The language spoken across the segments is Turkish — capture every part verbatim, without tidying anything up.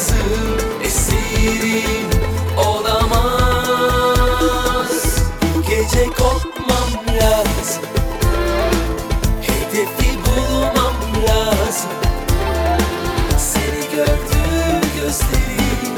tarzım, esirim olamaz. Bu gece kopmam lazım, hedefi bulmam lazım. Seni gördü gözlerim,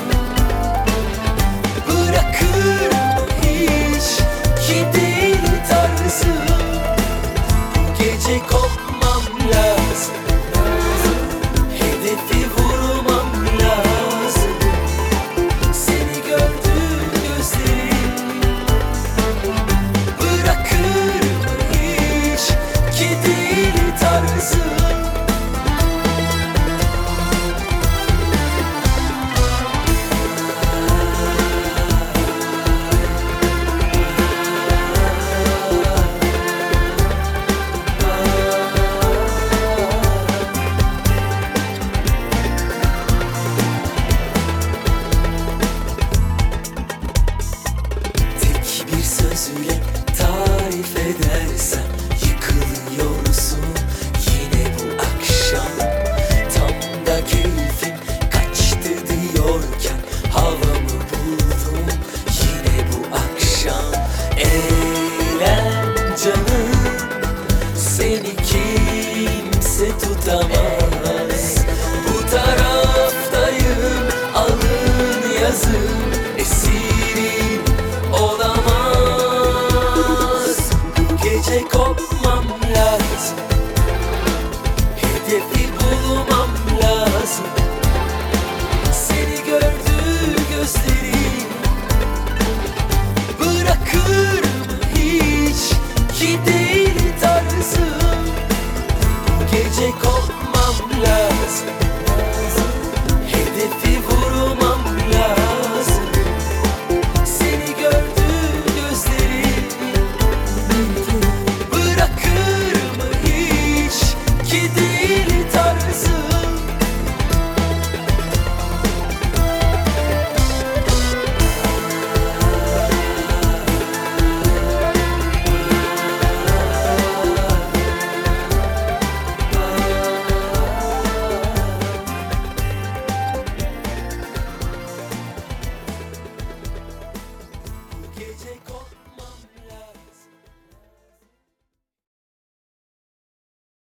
bırakır hiç ki değil tarzım. Bu gece kopmam lazım, hedefi vurmam lazım. Seni gördü gözlerim, bırakır hiç ki değil tarzım. Bir sözüyle tarif edersem yıkılıyorsun yine bu akşam. Tam da keyfim kaçtı diyorken havamı buldum yine bu akşam. Eğlen canım, seni kimse tutamaz. Bu taraftayım, alın yazın, esirim olamaz. Bu gece kopmam lazım, hedefi bulmam lazım. Seni gördü gözlerim, bırakır hiç ki değil tarzım. Bu gece kopmam lazım,